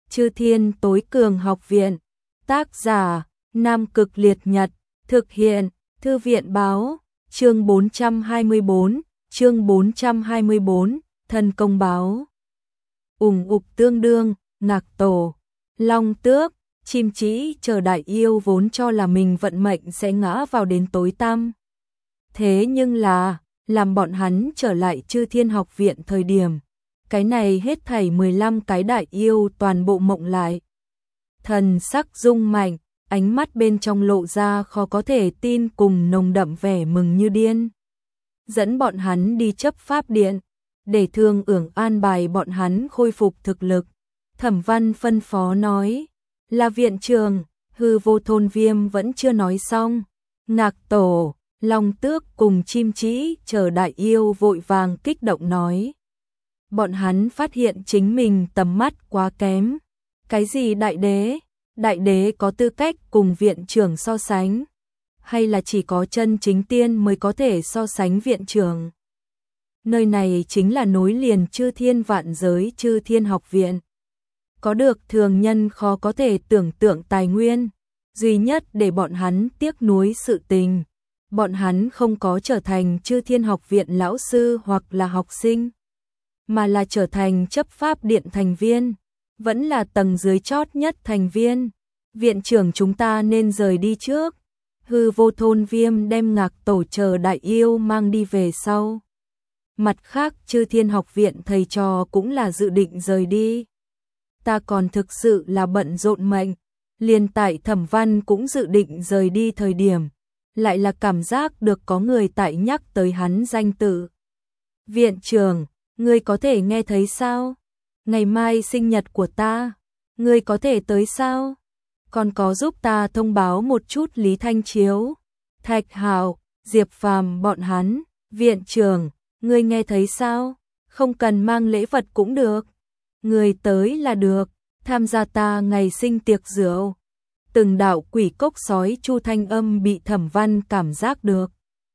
Chư Thiên Tối Cường Học Viện. Tác giả: Nam Cực Liệt Nhật. Thực hiện: Thư viện báo. Chương 424, Thần Công Báo. Ủng ục tương đương, Ngạc Tổ, Long Tước, Chim Trĩ chờ đại yêu vốn cho là mình vận mệnh sẽ ngã vào đến tối tăm. Thế nhưng là, làm bọn hắn trở lại Chư Thiên Học Viện thời điểm, cái này hết thảy 15 cái đại yêu toàn bộ mộng lại. Thần sắc rung mạnh, ánh mắt bên trong lộ ra khó có thể tin cùng nồng đậm vẻ mừng như điên. Dẫn bọn hắn đi chấp pháp điện, để Thương Ưởng an bài bọn hắn khôi phục thực lực. Thẩm Văn phân phó nói, là viện trường, Hư Vô Thôn Viêm vẫn chưa nói xong. Ngạc Tổ, Long Tước cùng Chim Trĩ chờ đại yêu vội vàng kích động nói. Bọn hắn phát hiện chính mình tầm mắt quá kém. Cái gì đại đế? Đại đế có tư cách cùng viện trưởng so sánh? Hay là chỉ có chân chính tiên mới có thể so sánh viện trưởng? Nơi này chính là nối liền chư thiên vạn giới Chư Thiên Học Viện. Có được thường nhân khó có thể tưởng tượng tài nguyên. Duy nhất để bọn hắn tiếc nuối sự tình. Bọn hắn không có trở thành Chư Thiên Học Viện lão sư hoặc là học sinh, mà là trở thành chấp pháp điện thành viên, vẫn là tầng dưới chót nhất thành viên. Viện trưởng chúng ta nên rời đi trước. Hư Vô Thôn Viêm đem Ngạc Tổ chờ đại yêu mang đi về sau. Mặt khác Chư Thiên Học Viện thầy trò cũng là dự định rời đi. Ta còn thực sự là bận rộn mệnh, liền tại Thẩm Văn cũng dự định rời đi thời điểm, lại là cảm giác được có người tại nhắc tới hắn danh tự. Viện trưởng, ngươi có thể nghe thấy sao? Ngày mai sinh nhật của ta, ngươi có thể tới sao? Còn có giúp ta thông báo một chút Lý Thanh Chiếu, Thạch Hạo, Diệp Phàm bọn hắn. Viện trưởng, ngươi nghe thấy sao? Không cần mang lễ vật cũng được. Ngươi tới là được, tham gia ta ngày sinh tiệc rượu. Từng đạo quỷ cốc sói chu thanh âm bị Thẩm Văn cảm giác được.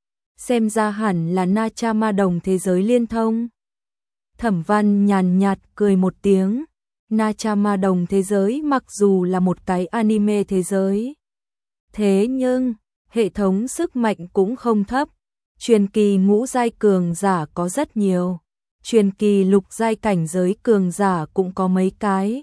Xem ra hẳn là Na Cha Ma Đồng thế giới liên thông. Thẩm Văn nhàn nhạt cười một tiếng. Na Cha Ma Đồng thế giới mặc dù là một cái anime thế giới, thế nhưng hệ thống sức mạnh cũng không thấp. Truyền kỳ ngũ giai cường giả có rất nhiều, truyền kỳ lục giai cảnh giới cường giả cũng có mấy cái.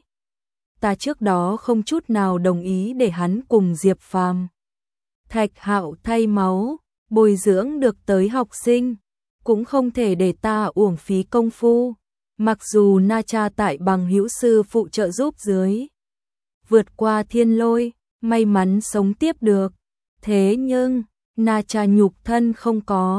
Ta trước đó không chút nào đồng ý để hắn cùng Diệp Phàm, Thạch Hạo thay máu, bồi dưỡng được tới học sinh, cũng không thể để ta uổng phí công phu. Mặc dù Na Cha tại bằng hữu sư phụ trợ giúp dưới vượt qua thiên lôi, may mắn sống tiếp được, thế nhưng Na Cha nhục thân không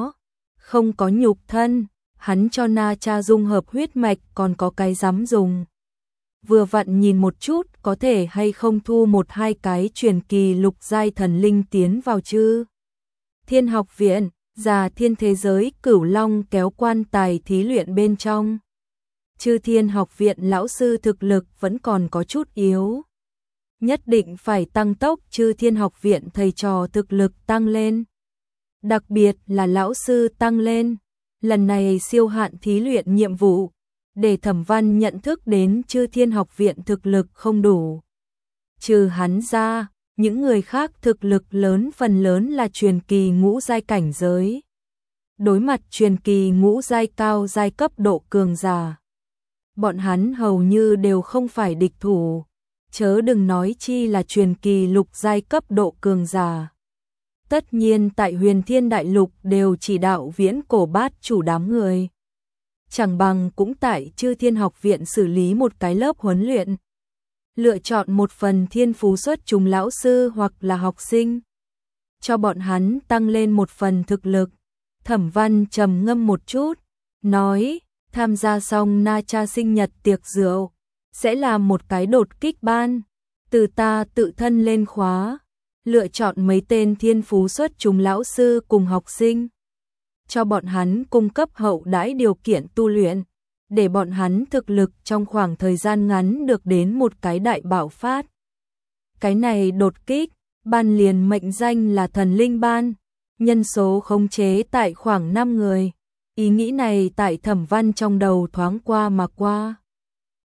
có nhục thân, hắn cho Na Cha dung hợp huyết mạch còn có cái dám dùng. Vừa vặn nhìn một chút có thể hay không thu một hai cái truyền kỳ lục giai thần linh tiến vào Chư Thiên Học Viện, Già Thiên thế giới Cửu Long kéo quan tài thí luyện bên trong. Chư Thiên Học Viện lão sư thực lực vẫn còn có chút yếu. Nhất định phải tăng tốc Chư Thiên Học Viện thầy trò thực lực tăng lên. Đặc biệt là lão sư tăng lên. Lần này siêu hạn thí luyện nhiệm vụ, để Thẩm Văn nhận thức đến Chư Thiên Học Viện thực lực không đủ. Trừ hắn ra, những người khác thực lực lớn phần lớn là truyền kỳ ngũ giai cảnh giới. Đối mặt truyền kỳ ngũ giai cao giai cấp độ cường giả, bọn hắn hầu như đều không phải địch thủ, chớ đừng nói chi là truyền kỳ lục giai cấp độ cường giả. Tất nhiên tại Huyền Thiên Đại Lục đều chỉ đạo Viễn Cổ Bát chủ đám người. Chẳng bằng cũng tại Chư Thiên Học Viện xử lý một cái lớp huấn luyện. Lựa chọn một phần thiên phú xuất chúng lão sư hoặc là học sinh, cho bọn hắn tăng lên một phần thực lực. Thẩm Văn trầm ngâm một chút, nói, tham gia xong Na Cha sinh nhật tiệc rượu, sẽ là một cái đột kích ban, từ ta tự thân lên khóa, lựa chọn mấy tên thiên phú xuất chúng lão sư cùng học sinh, cho bọn hắn cung cấp hậu đãi điều kiện tu luyện, để bọn hắn thực lực trong khoảng thời gian ngắn được đến một cái đại bạo phát. Cái này đột kích, ban liền mệnh danh là thần linh ban, nhân số khống chế tại khoảng 5 người. Ý nghĩ này tại Thẩm Văn trong đầu thoáng qua mà qua.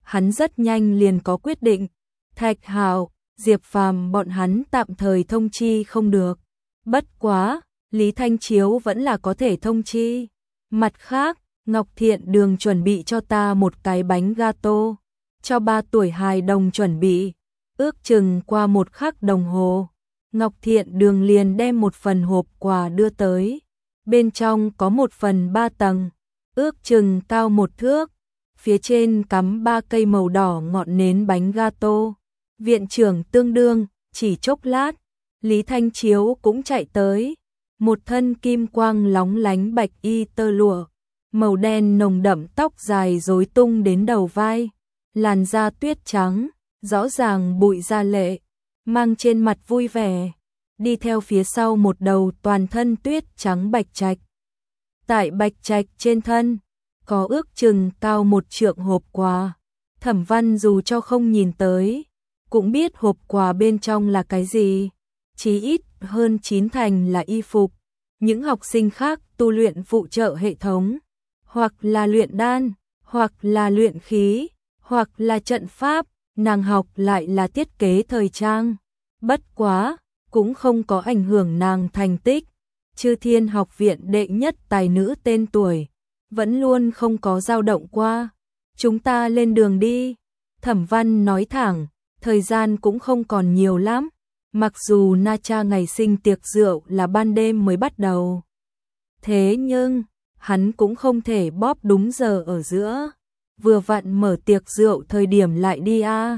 hắn rất nhanh liền có quyết định. Thạch Hạo, Diệp Phàm bọn hắn tạm thời thông chi không được. Bất quá, Lý Thanh Chiếu vẫn là có thể thông chi. Mặt khác, Ngọc Thiện Đường chuẩn bị cho ta một cái bánh gato, cho 3 tuổi hài đồng chuẩn bị. Ước chừng qua 1 khắc đồng hồ, Ngọc Thiện Đường liền đem một phần hộp quà đưa tới. Bên trong có 1 phần 3 tầng, ước chừng cao 1 thước. Phía trên cắm 3 cây màu đỏ ngọn nến bánh gato. Viện trưởng tương đương, chỉ chốc lát, Lý Thanh Chiếu cũng chạy tới. Một thân kim quang lóng lánh bạch y tơ lụa, màu đen nồng đậm tóc dài rối tung đến đầu vai, làn da tuyết trắng, rõ ràng bụi da lệ, mang trên mặt vui vẻ, đi theo phía sau một đầu toàn thân tuyết trắng bạch trạch. Tại bạch trạch trên thân, có ước chừng cao 1 trượng hộp quà. Thẩm Văn dù cho không nhìn tới, cũng biết hộp quà bên trong là cái gì. Chí ít hơn 9 thành là y phục. Những học sinh khác tu luyện phụ trợ hệ thống, hoặc là luyện đan, hoặc là luyện khí, hoặc là trận pháp, nàng học lại là thiết kế thời trang. Bất quá, cũng không có ảnh hưởng nàng thành tích. Chư Thiên Học viện đệ nhất tài nữ tên tuổi, vẫn luôn không có dao động qua. Chúng ta lên đường đi. Thẩm Văn nói thẳng, thời gian cũng không còn nhiều lắm. Mặc dù Na Cha ngày sinh tiệc rượu là ban đêm mới bắt đầu, thế nhưng hắn cũng không thể bóp đúng giờ ở giữa. Vừa vặn mở tiệc rượu thời điểm lại đi a.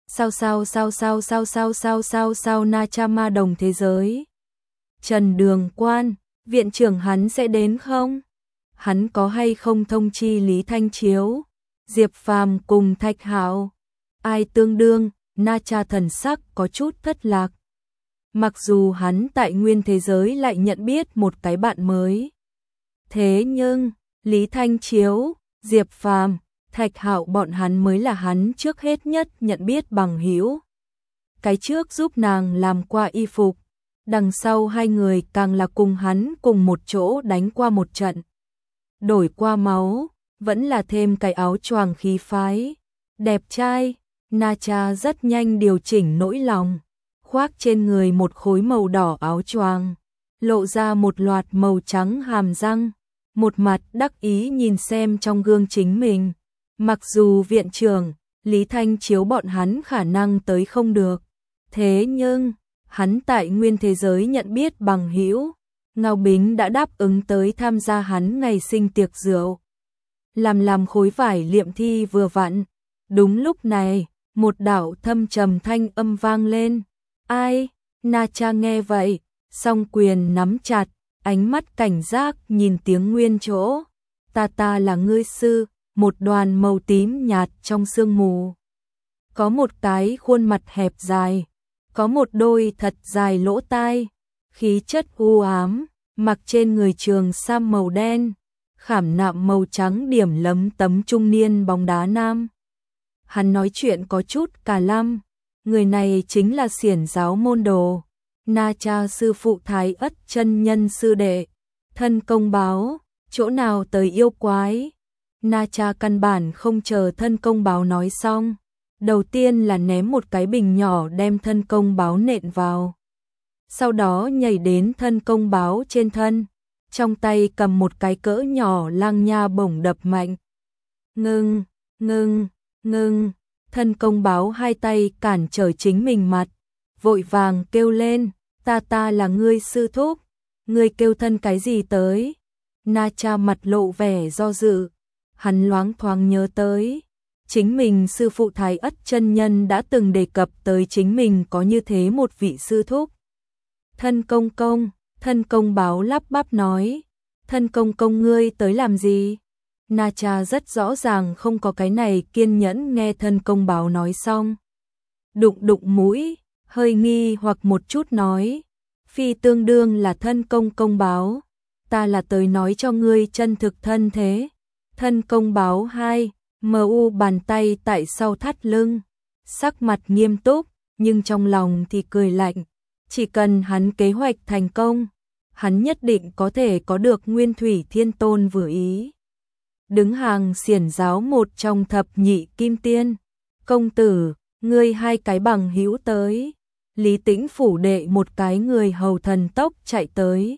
Sao Na Cha ma đồng thế giới. Trần Đường Quan, viện trưởng hắn sẽ đến không? Hắn có hay không thông chi Lý Thanh Chiếu, Diệp Phàm cùng Thạch Hạo? Ai tương đương? Na Cha thần sắc có chút thất lạc. Mặc dù hắn tại nguyên thế giới lại nhận biết một cái bạn mới, thế nhưng Lý Thanh Chiếu, Diệp Phàm, Thạch Hạo bọn hắn mới là hắn trước hết nhất nhận biết bằng hữu. Cái trước giúp nàng làm qua y phục, đằng sau 2 người càng là cùng hắn cùng một chỗ đánh qua một trận, đổi qua máu, vẫn là thêm cái áo choàng khí phái, đẹp trai. Na Cha rất nhanh điều chỉnh nỗi lòng, khoác trên người một khối màu đỏ áo choàng, lộ ra một loạt màu trắng hàm răng, một mặt đắc ý nhìn xem trong gương chính mình. Mặc dù viện trưởng, Lý Thanh Chiếu bọn hắn khả năng tới không được, thế nhưng hắn tại nguyên thế giới nhận biết bằng hữu, Ngao Bính đã đáp ứng tới tham gia hắn ngày sinh tiệc rượu. Làm khối vải liệm thi vừa vặn. Đúng lúc này, một đạo thâm trầm thanh âm vang lên. Ai? Na Cha nghe vậy, song quyền nắm chặt, ánh mắt cảnh giác nhìn tiếng nguyên chỗ. Ta là ngươi sư, một đoàn màu tím nhạt trong sương mù. Có một cái khuôn mặt hẹp dài, có một đôi thật dài lỗ tai, khí chất u ám, mặc trên người trường sam màu đen, khảm nạm màu trắng điểm lấm tấm trung niên bóng đá nam. Hắn nói chuyện có chút cả lăm, người này chính là Xiển giáo môn đồ, Na Cha sư phụ Thái Ất chân nhân sư đệ, thân công báo, chỗ nào tới yêu quái. Na Cha căn bản không chờ thân công báo nói xong, đầu tiên là ném một cái bình nhỏ đem thân công báo nện vào. Sau đó nhảy đến thân công báo trên thân, trong tay cầm một cái cỡ nhỏ lang nha bổng đập mạnh. Ngưng, thân công báo 2 tay cản trở chính mình mặt, vội vàng kêu lên, ta là ngươi sư thúc, ngươi kêu thân cái gì tới? Na Cha mặt lộ vẻ do dự, hắn loáng thoáng nhớ tới, chính mình sư phụ Thái Ất chân nhân đã từng đề cập tới chính mình có như thế một vị sư thúc. Thân công báo lắp bắp nói, thân công ngươi tới làm gì? Na Cha rất rõ ràng không có cái này kiên nhẫn nghe thân công báo nói xong. Đụng mũi, hơi nghi hoặc một chút nói, phi tương đương là thân công báo, ta là tới nói cho ngươi chân thực thân thế. Thân công báo 2, mu bàn tay tại sau thắt lưng, sắc mặt nghiêm túc, nhưng trong lòng thì cười lạnh, chỉ cần hắn kế hoạch thành công, hắn nhất định có thể có được Nguyên Thủy Thiên Tôn vừa ý. đứng hàng xiển giáo một trong thập nhị kim tiên. Công tử, ngươi hai cái bằng hữu tới. Lý Tĩnh phủ đệ một cái người hầu thần tốc chạy tới.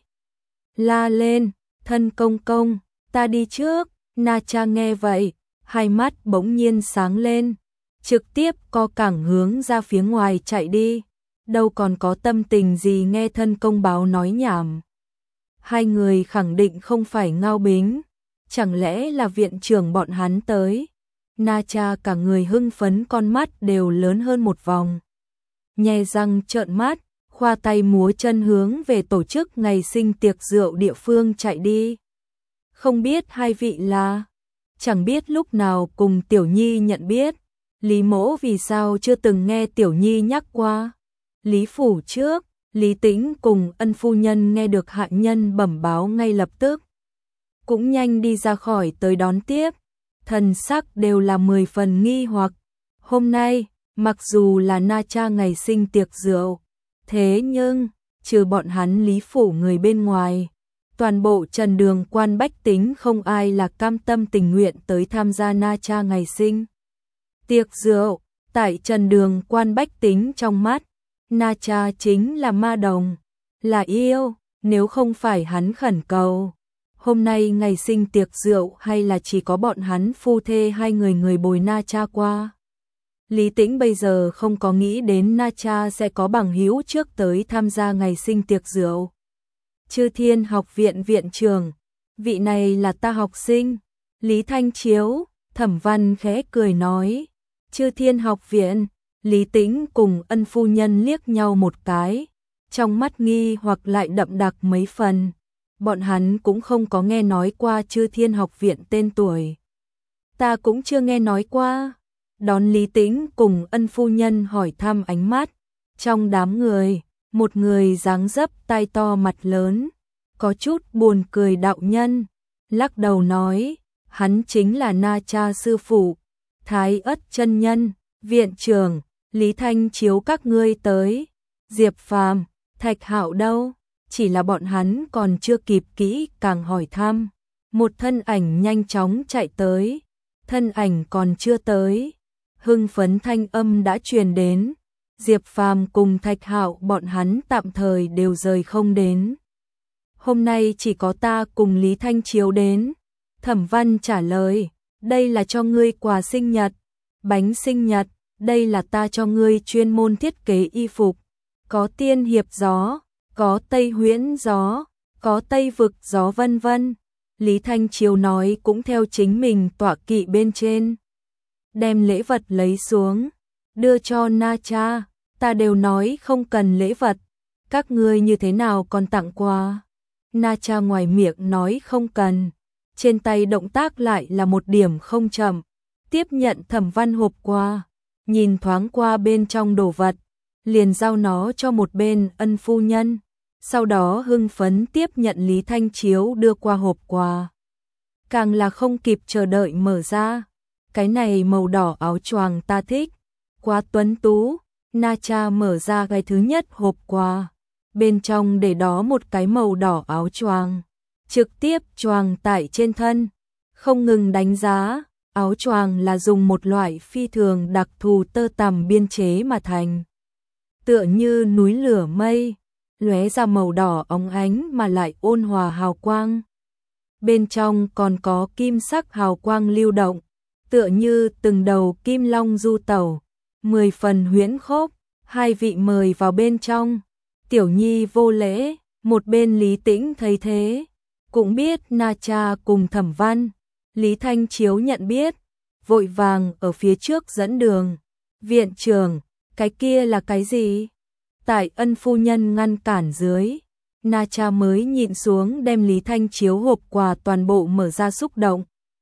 La lên, thân công công, ta đi trước. Na Cha nghe vậy, hai mắt bỗng nhiên sáng lên, trực tiếp co cẳng hướng ra phía ngoài chạy đi, đâu còn có tâm tình gì nghe thân công báo nói nhảm. Hai người khẳng định không phải Ngao Bính, chẳng lẽ là viện trưởng bọn hắn tới. Na Cha cả người hưng phấn, con mắt đều lớn hơn một vòng. Nhe răng trợn mắt, khoa tay múa chân hướng về tổ chức ngày sinh tiệc rượu địa phương chạy đi. Không biết hai vị là, chẳng biết lúc nào cùng Tiểu Nhi nhận biết. Lý Mỗ vì sao chưa từng nghe Tiểu Nhi nhắc qua. Lý phủ trước, Lý Tĩnh cùng Ân phu nhân nghe được hạ nhân bẩm báo ngay lập tức, cũng nhanh đi ra khỏi tới đón tiếp, thần sắc đều là 10 phần nghi hoặc. Hôm nay, mặc dù là Na Cha ngày sinh tiệc rượu, thế nhưng, trừ bọn hắn Lý phủ người bên ngoài, toàn bộ Trần Đường quan bách tính không ai là cam tâm tình nguyện tới tham gia Na Cha ngày sinh tiệc rượu. Tại Trần Đường quan bách tính trong mắt, Na Cha chính là ma đồng, là yêu, nếu không phải hắn khẩn cầu. Hôm nay ngày sinh tiệc rượu hay là chỉ có bọn hắn phu thê hai người bồi Na Cha qua. Lý Tĩnh bây giờ không có nghĩ đến Na Cha sẽ có bằng hữu trước tới tham gia ngày sinh tiệc rượu. Chư Thiên học viện viện trưởng, vị này là ta học sinh, Lý Thanh Chiếu. Thẩm Văn khẽ cười nói. Chư Thiên học viện, Lý Tĩnh cùng Ân phu nhân liếc nhau một cái, trong mắt nghi hoặc lại đậm đặc mấy phần. Bọn hắn cũng không có nghe nói qua Chư Thiên học viện tên tuổi. Ta cũng chưa nghe nói qua. Đón Lý Tĩnh cùng Ân phu nhân hỏi thăm ánh mắt, trong đám người, một người dáng dấp tai to mặt lớn, có chút buồn cười đạo nhân, lắc đầu nói, hắn chính là Na Cha sư phụ, Thái Ất chân nhân. Viện trưởng, Lý Thanh Chiếu các ngươi tới. Diệp Phàm, Thạch Hạo đâu? Chỉ là bọn hắn còn chưa kịp kỹ càng hỏi thăm, một thân ảnh nhanh chóng chạy tới. Thân ảnh còn chưa tới, hưng phấn thanh âm đã truyền đến. Diệp Phàm cùng Thạch Hạo bọn hắn tạm thời đều rời không đến. Hôm nay chỉ có ta cùng Lý Thanh Chiếu đến. Thẩm Văn trả lời, đây là cho ngươi quà sinh nhật, bánh sinh nhật, đây là ta cho ngươi chuyên môn thiết kế y phục. Có tiên hiệp gió, có Tây huyễn gió, có Tây vực gió vân vân. Lý Thanh Chiếu nói cũng theo chính mình tọa kỵ bên trên. Đem lễ vật lấy xuống, đưa cho Na Cha. Ta đều nói không cần lễ vật, các ngươi như thế nào còn tặng quà. Na Cha ngoài miệng nói không cần, trên tay động tác lại là một điểm không chậm. Tiếp nhận Thẩm Văn hộp quà, nhìn thoáng qua bên trong đồ vật, liền giao nó cho một bên Ân phu nhân. Sau đó hưng phấn tiếp nhận Lý Thanh Chiếu đưa qua hộp quà. Càng là không kịp chờ đợi mở ra. Cái này màu đỏ áo choàng ta thích, quá tuấn tú. Na Cha mở ra cái thứ nhất hộp quà, bên trong để đó một cái màu đỏ áo choàng, trực tiếp choàng tại trên thân, không ngừng đánh giá. Áo choàng là dùng một loại phi thường đặc thù tơ tằm biên chế mà thành, tựa như núi lửa mây, lóe ra màu đỏ óng ánh mà lại ôn hòa hào quang. Bên trong còn có kim sắc hào quang lưu động, tựa như từng đầu kim long du tẩu, 10 phần huyễn khốc. Hai vị mời vào bên trong. Tiểu Nhi vô lễ. Một bên Lý Tĩnh thấy thế, cũng biết Na Cha cùng Thẩm Văn. Lý Thanh Chiếu nhận biết, vội vàng ở phía trước dẫn đường. Viện trưởng, cái kia là cái gì? Tại Ân phu nhân ngăn cản dưới, Na Cha mới nhịn xuống đem Lý Thanh Chiếu hộp quà toàn bộ mở ra, xúc động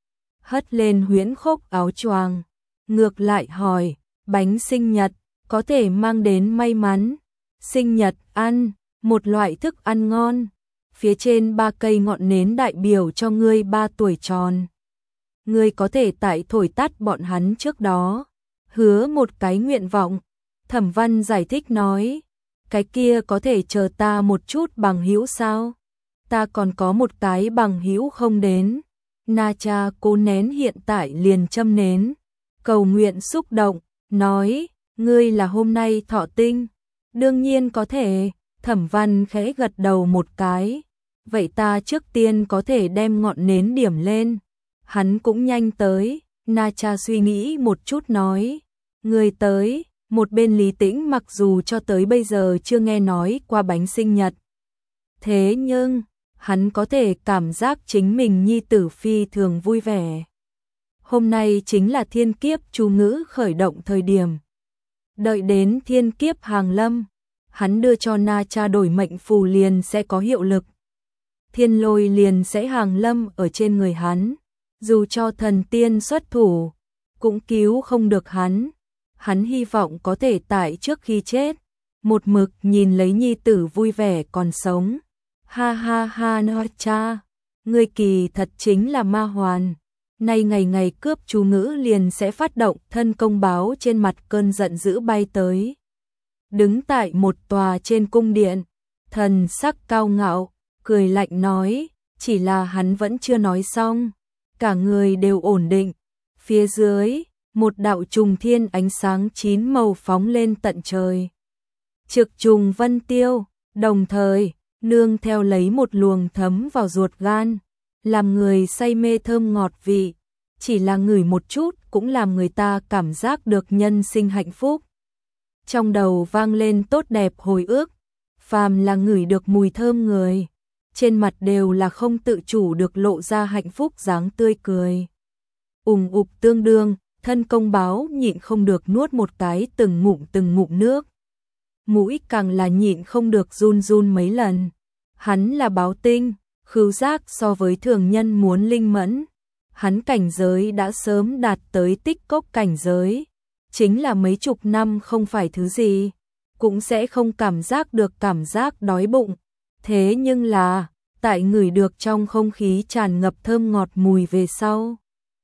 hất lên huyễn khốc áo choàng, ngược lại hỏi, bánh sinh nhật có thể mang đến may mắn. Sinh nhật ăn, một loại thức ăn ngon, phía trên 3 cây ngọn nến đại biểu cho ngươi 3 tuổi tròn. Ngươi có thể tại thổi tắt bọn hắn trước đó, hứa một cái nguyện vọng. Thẩm Văn giải thích nói, cái kia có thể chờ ta một chút bằng hữu sao? Ta còn có một cái bằng hữu không đến. Na Cha cố nén hiện tại liền châm nến, cầu nguyện xúc động, nói, ngươi là hôm nay thọ tinh, đương nhiên có thể. Thẩm Văn khẽ gật đầu một cái, vậy ta trước tiên có thể đem ngọn nến điểm lên. Hắn cũng nhanh tới. Na Cha suy nghĩ một chút nói, ngươi tới. Một bên Lý Tĩnh mặc dù cho tới bây giờ chưa nghe nói qua bánh sinh nhật, thế nhưng hắn có thể cảm giác chính mình nhi tử phi thường vui vẻ. Hôm nay chính là thiên kiếp chú ngữ khởi động thời điểm. Đợi đến thiên kiếp hàng lâm, hắn đưa cho Na Cha đổi mệnh phù liền sẽ có hiệu lực. Thiên lôi liền sẽ hàng lâm ở trên người hắn, dù cho thần tiên xuất thủ, cũng cứu không được hắn. Hắn hy vọng có thể tại trước khi chết, một mực nhìn lấy nhi tử vui vẻ còn sống. Ha ha ha Na Cha, ngươi kỳ thật chính là ma hoàn. Nay ngày ngày cướp chú ngữ liền sẽ phát động. Thân công báo trên mặt cơn giận dữ bay tới. Đứng tại một tòa trên cung điện, thần sắc cao ngạo, cười lạnh nói, chỉ là hắn vẫn chưa nói xong. Cả người đều ổn định. Phía dưới, một đạo trùng thiên ánh sáng 9 màu phóng lên tận trời. Trực trùng vân tiêu, đồng thời, nương theo lấy một luồng thấm vào ruột gan, làm người say mê thơm ngọt vị, chỉ là ngửi một chút cũng làm người ta cảm giác được nhân sinh hạnh phúc. Trong đầu vang lên tốt đẹp hồi ức, phàm là ngửi được mùi thơm người, trên mặt đều là không tự chủ được lộ ra hạnh phúc dáng tươi cười. Ùng ục tương đương, thân công báo nhịn không được nuốt một cái từng ngụm nước. Mũi càng là nhịn không được run run mấy lần. Hắn là báo tinh, khứu giác so với thường nhân muốn linh mẫn. Hắn cảnh giới đã sớm đạt tới tích cốc cảnh giới. Chính là mấy chục năm không phải thứ gì, cũng sẽ không cảm giác được cảm giác đói bụng. Thế nhưng là, tại ngửi được trong không khí tràn ngập thơm ngọt mùi về sau,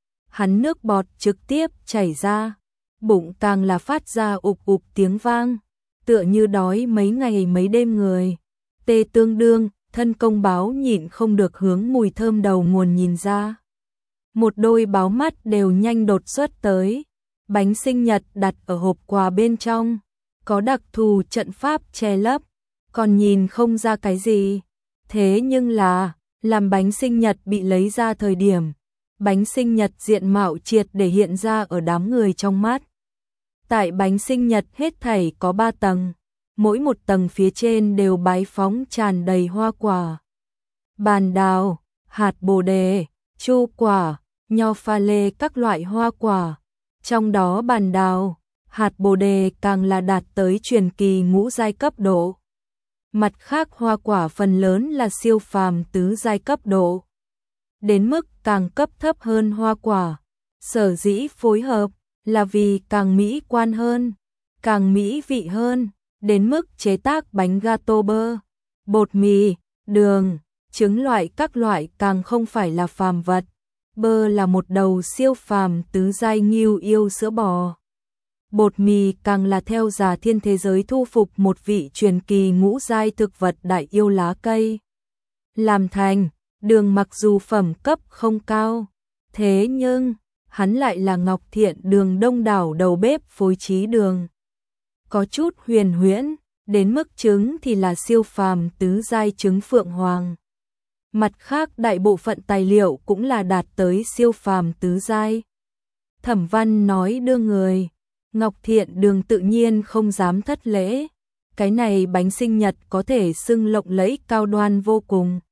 hắn nước bọt trực tiếp chảy ra, bụng càng là phát ra ục ục tiếng vang, tựa như đói mấy ngày mấy đêm người. Tê tương đương, thân công báo nhịn không được hướng mùi thơm đầu nguồn nhìn ra. Một đôi báo mắt đều nhanh đột xuất tới. Bánh sinh nhật đặt ở hộp quà bên trong, có đặc thù trận pháp che lấp, còn nhìn không ra cái gì. Thế nhưng là, làm bánh sinh nhật bị lấy ra thời điểm, bánh sinh nhật diện mạo triệt để hiện ra ở đám người trong mắt. Tại bánh sinh nhật hết thảy có 3 tầng, mỗi một tầng phía trên đều bái phóng tràn đầy hoa quả. Bàn đào, hạt bồ đề, chu quả, nho pha lê các loại hoa quả. Trong đó bàn đào, hạt bồ đề càng là đạt tới truyền kỳ ngũ giai cấp độ. Mặt khác hoa quả phần lớn là siêu phàm tứ giai cấp độ. Đến mức càng cấp thấp hơn hoa quả, sở dĩ phối hợp là vì càng mỹ quan hơn, càng mỹ vị hơn, đến mức chế tác bánh gato bơ, bột mì, đường, trứng loại các loại càng không phải là phàm vật. Bơ là một đầu siêu phàm tứ giai ngưu yêu sữa bò. Bột mì càng là theo Già Thiên thế giới thu phục một vị truyền kỳ ngũ giai thực vật đại yêu lá cây. Làm thành, đường mặc dù phẩm cấp không cao, thế nhưng, hắn lại là Ngọc Thiện đường đông đảo đầu bếp phối trí đường. Có chút huyền huyễn, đến mức trứng thì là siêu phàm tứ giai trứng phượng hoàng. Mặt khác đại bộ phận tài liệu cũng là đạt tới siêu phàm tứ giai. Thẩm Văn nói đưa người, Ngọc Thiện đường tự nhiên không dám thất lễ. Cái này bánh sinh nhật có thể xưng lộng lẫy cao đoan vô cùng.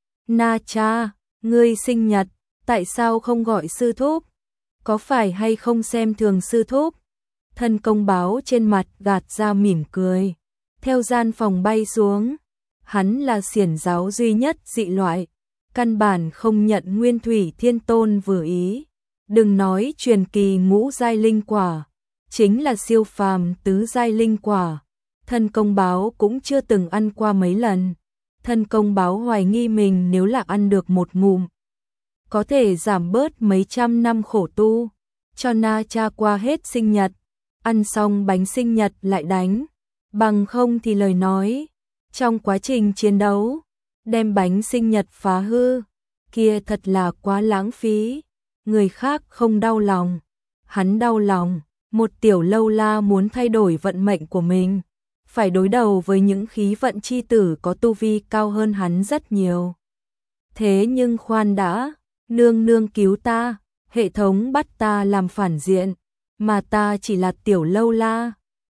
Na Cha, ngươi sinh nhật, tại sao không gọi sư thúc? Có phải hay không xem thường sư thúc? Thân công báo trên mặt gạt ra mỉm cười, theo gian phòng bay xuống. Hắn là xiển giáo duy nhất dị loại, căn bản không nhận Nguyên Thủy Thiên Tôn vừa ý. Đừng nói truyền kỳ ngũ giai linh quả, chính là siêu phàm tứ giai linh quả, thân công báo cũng chưa từng ăn qua mấy lần. Thân công báo hoài nghi mình nếu là ăn được một ngụm, có thể giảm bớt mấy trăm năm khổ tu. Cho Na Cha qua hết sinh nhật, ăn xong bánh sinh nhật lại đánh, bằng không thì lời nói, trong quá trình chiến đấu, đem bánh sinh nhật phá hư, kia thật là quá lãng phí. Người khác không đau lòng, hắn đau lòng, một tiểu lâu la muốn thay đổi vận mệnh của mình, phải đối đầu với những khí vận chi tử có tu vi cao hơn hắn rất nhiều. Thế nhưng khoan đã, nương nương cứu ta, hệ thống bắt ta làm phản diện, mà ta chỉ là tiểu lâu la,